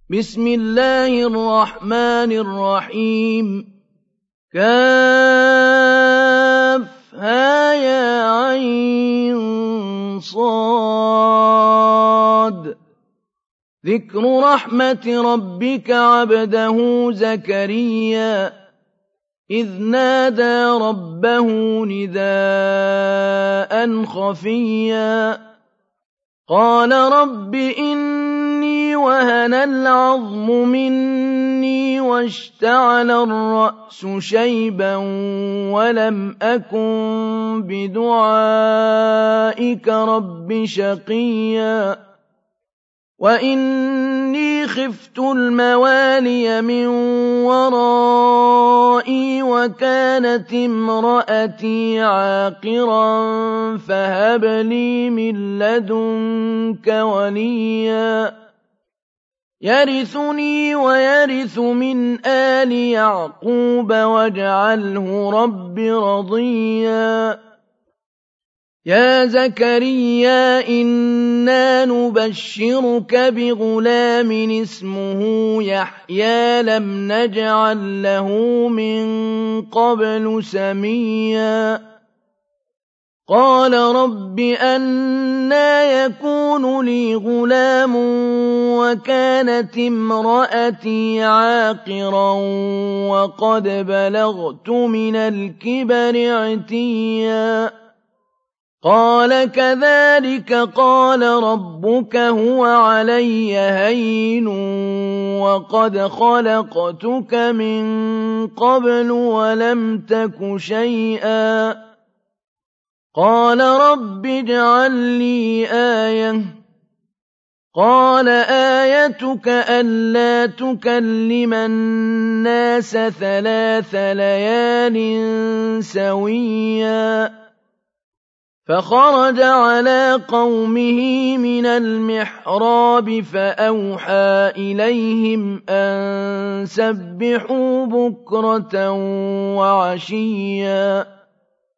بسم الله الرحمن الرحيم كافها يا عين صاد ذكر رحمة ربك عبده زكريا إذ نادى ربه نداء خفيا قال رب إني وهن العظم مني واشتعل الرأس شيبا ولم أكن بدعائك رب شقيا وإني خفت الموالي من ورائي وكانت امرأتي عاقرا فهب لي من لدنك وليا يرثني ويرث من آل يعقوب واجعله رب رضيا يا زكريا إنا نبشرك بغلام اسمه يحيى لم نجعل له من قبل سميا قال رب أنى يكون لي غلام وكانت امرأتي عاقرا وقد بلغت من الكبر عتيا قال كذلك قال ربك هو علي هين وقد خلقتك من قبل ولم تك شيئا قال رب اجعل لي آية قال آيتك ألا تكلم الناس 3 ليال سويا فخرج على قومه من المحراب فأوحى إليهم أن سبحوا بكرة وعشيا